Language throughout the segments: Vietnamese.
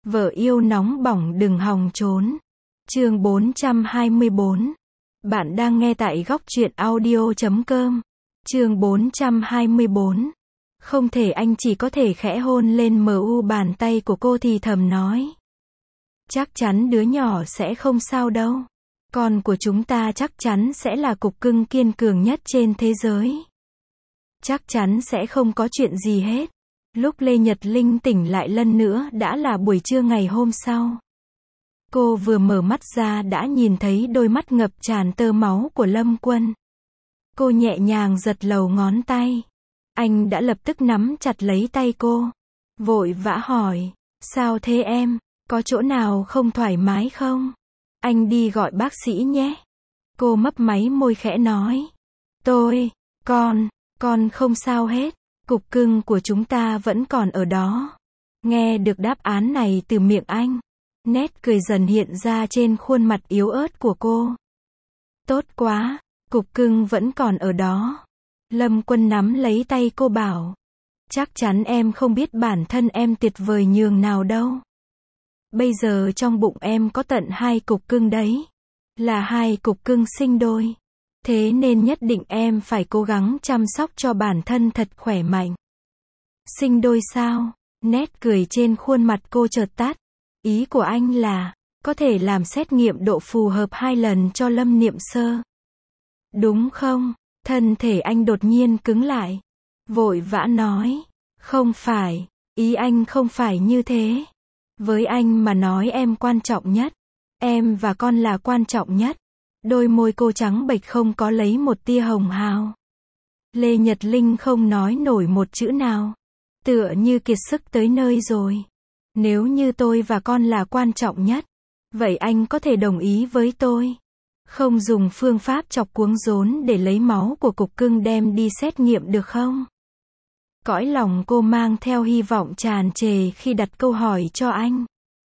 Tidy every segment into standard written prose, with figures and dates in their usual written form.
Vợ yêu nóng bỏng đừng hòng trốn. Chương 424. Bạn đang nghe tại góc truyện audio.com. Chương 424. Không thể, anh chỉ có thể khẽ hôn lên bàn tay của cô thì thầm nói. Chắc chắn đứa nhỏ sẽ không sao đâu. Con của chúng ta chắc chắn sẽ là cục cưng kiên cường nhất trên thế giới. Chắc chắn sẽ không có chuyện gì hết. Lúc Lê Nhật Linh tỉnh lại lần nữa đã là buổi trưa ngày hôm sau. Cô vừa mở mắt ra đã nhìn thấy đôi mắt ngập tràn tơ máu của Lâm Quân. Cô nhẹ nhàng giật lầu ngón tay. Anh đã lập tức nắm chặt lấy tay cô. Vội vã hỏi, sao thế em, có chỗ nào không thoải mái không? Anh đi gọi bác sĩ nhé. Cô mấp máy môi khẽ nói. Con không sao hết. Cục cưng của chúng ta vẫn còn ở đó. Nghe được đáp án này từ miệng anh, nét cười dần hiện ra trên khuôn mặt yếu ớt của cô. Tốt quá, cục cưng vẫn còn ở đó. Lâm Quân nắm lấy tay cô bảo. Chắc chắn em không biết bản thân em tuyệt vời nhường nào đâu. Bây giờ trong bụng em có tận 2 cục cưng đấy. Là 2 cục cưng sinh đôi. Thế nên nhất định em phải cố gắng chăm sóc cho bản thân thật khỏe mạnh. Sinh đôi sao? Nét cười trên khuôn mặt cô chợt tắt. Ý của anh là, có thể làm xét nghiệm độ phù hợp 2 lần cho Lâm Niệm Sơ. Đúng không? Thân thể anh đột nhiên cứng lại. Vội vã nói. Không phải, ý anh không phải như thế. Với anh mà nói em quan trọng nhất. Em và con là quan trọng nhất. Đôi môi cô trắng bệch không có lấy một tia hồng hào. Lê Nhật Linh không nói nổi một chữ nào. Tựa như kiệt sức tới nơi rồi. Nếu như tôi và con là quan trọng nhất, vậy anh có thể đồng ý với tôi. Không dùng phương pháp chọc cuống rốn để lấy máu của cục cưng đem đi xét nghiệm được không? Cõi lòng cô mang theo hy vọng tràn trề khi đặt câu hỏi cho anh.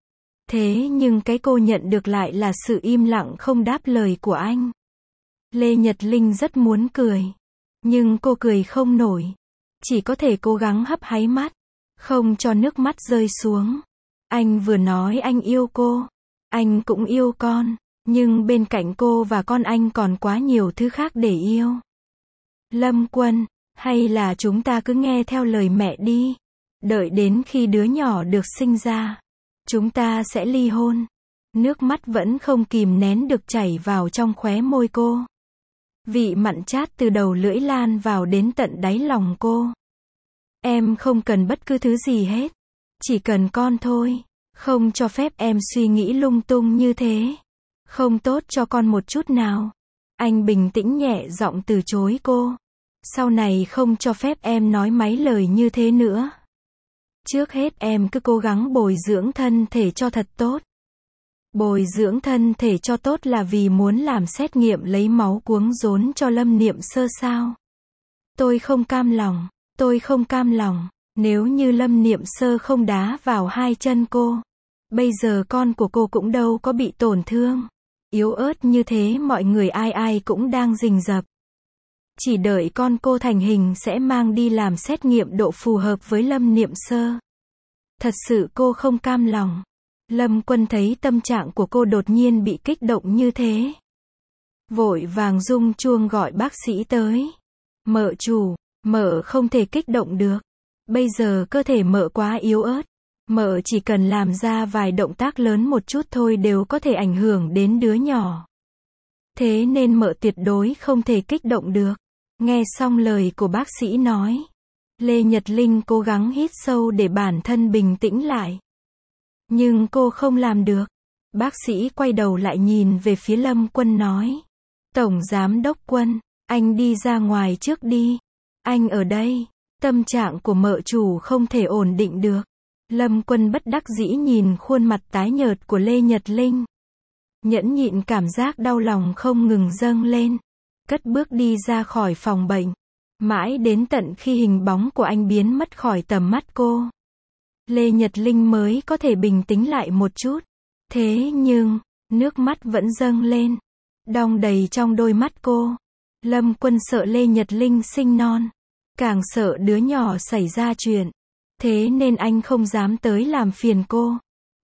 Thế nhưng cái cô nhận được lại là sự im lặng không đáp lời của anh. Lê Nhật Linh rất muốn cười. Nhưng cô cười không nổi. Chỉ có thể cố gắng hấp háy mắt. Không cho nước mắt rơi xuống. Anh vừa nói anh yêu cô. Anh cũng yêu con. Nhưng bên cạnh cô và con anh còn quá nhiều thứ khác để yêu. Lâm Quân, hay là chúng ta cứ nghe theo lời mẹ đi. Đợi đến khi đứa nhỏ được sinh ra, chúng ta sẽ ly hôn. Nước mắt vẫn không kìm nén được chảy vào trong khóe môi cô. Vị mặn chát từ đầu lưỡi lan vào đến tận đáy lòng cô. Em không cần bất cứ thứ gì hết. Chỉ cần con thôi. Không cho phép em suy nghĩ lung tung như thế. Không tốt cho con một chút nào. Anh bình tĩnh nhẹ giọng từ chối cô. Sau này không cho phép em nói mấy lời như thế nữa. Trước hết em cứ cố gắng bồi dưỡng thân thể cho thật tốt. Bồi dưỡng thân thể cho tốt là vì muốn làm xét nghiệm lấy máu cuống rốn cho Lâm Niệm Sơ sao? Tôi không cam lòng. Tôi không cam lòng. Nếu như Lâm Niệm Sơ không đá vào 2 chân cô, bây giờ con của cô cũng đâu có bị tổn thương. Yếu ớt như thế mọi người ai ai cũng đang rình rập. Chỉ đợi con cô thành hình sẽ mang đi làm xét nghiệm độ phù hợp với Lâm Niệm Sơ. Thật sự cô không cam lòng. Lâm Quân thấy tâm trạng của cô đột nhiên bị kích động như thế. Vội vàng rung chuông gọi bác sĩ tới. Mợ chủ, mợ không thể kích động được. Bây giờ cơ thể mợ quá yếu ớt. Mợ chỉ cần làm ra vài động tác lớn một chút thôi đều có thể ảnh hưởng đến đứa nhỏ. Thế nên mợ tuyệt đối không thể kích động được. Nghe xong lời của bác sĩ nói, Lê Nhật Linh cố gắng hít sâu để bản thân bình tĩnh lại. Nhưng cô không làm được. Bác sĩ quay đầu lại nhìn về phía Lâm Quân nói. Tổng Giám đốc Quân, anh đi ra ngoài trước đi. Anh ở đây. Tâm trạng của mợ chủ không thể ổn định được. Lâm Quân bất đắc dĩ nhìn khuôn mặt tái nhợt của Lê Nhật Linh. Nhẫn nhịn cảm giác đau lòng không ngừng dâng lên. Cất bước đi ra khỏi phòng bệnh. Mãi đến tận khi hình bóng của anh biến mất khỏi tầm mắt cô, Lê Nhật Linh mới có thể bình tĩnh lại một chút. Thế nhưng, nước mắt vẫn dâng lên. Đong đầy trong đôi mắt cô. Lâm Quân sợ Lê Nhật Linh sinh non. Càng sợ đứa nhỏ xảy ra chuyện. Thế nên anh không dám tới làm phiền cô.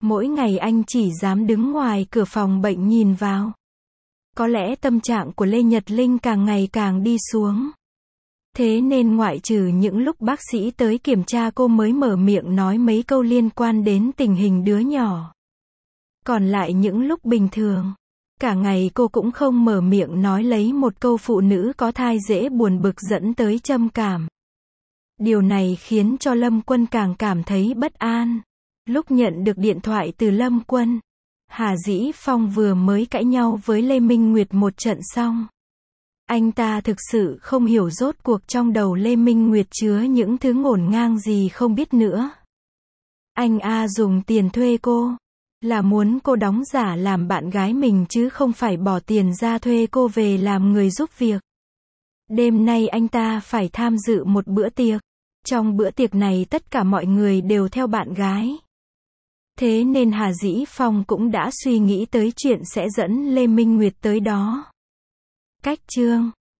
Mỗi ngày anh chỉ dám đứng ngoài cửa phòng bệnh nhìn vào. Có lẽ tâm trạng của Lê Nhật Linh càng ngày càng đi xuống. Thế nên ngoại trừ những lúc bác sĩ tới kiểm tra cô mới mở miệng nói mấy câu liên quan đến tình hình đứa nhỏ. Còn lại những lúc bình thường, cả ngày cô cũng không mở miệng nói lấy một câu phụ nữ có thai dễ buồn bực dẫn tới trầm cảm. Điều này khiến cho Lâm Quân càng cảm thấy bất an. Lúc nhận được điện thoại từ Lâm Quân, Hà Dĩ Phong vừa mới cãi nhau với Lê Minh Nguyệt một trận xong. Anh ta thực sự không hiểu rốt cuộc trong đầu Lê Minh Nguyệt chứa những thứ ngổn ngang gì không biết nữa. Anh dùng tiền thuê cô, là muốn cô đóng giả làm bạn gái mình chứ không phải bỏ tiền ra thuê cô về làm người giúp việc. Đêm nay anh ta phải tham dự một bữa tiệc. Trong bữa tiệc này tất cả mọi người đều theo bạn gái. Thế nên Hà Dĩ Phong cũng đã suy nghĩ tới chuyện sẽ dẫn Lê Minh Nguyệt tới đó. Cách chương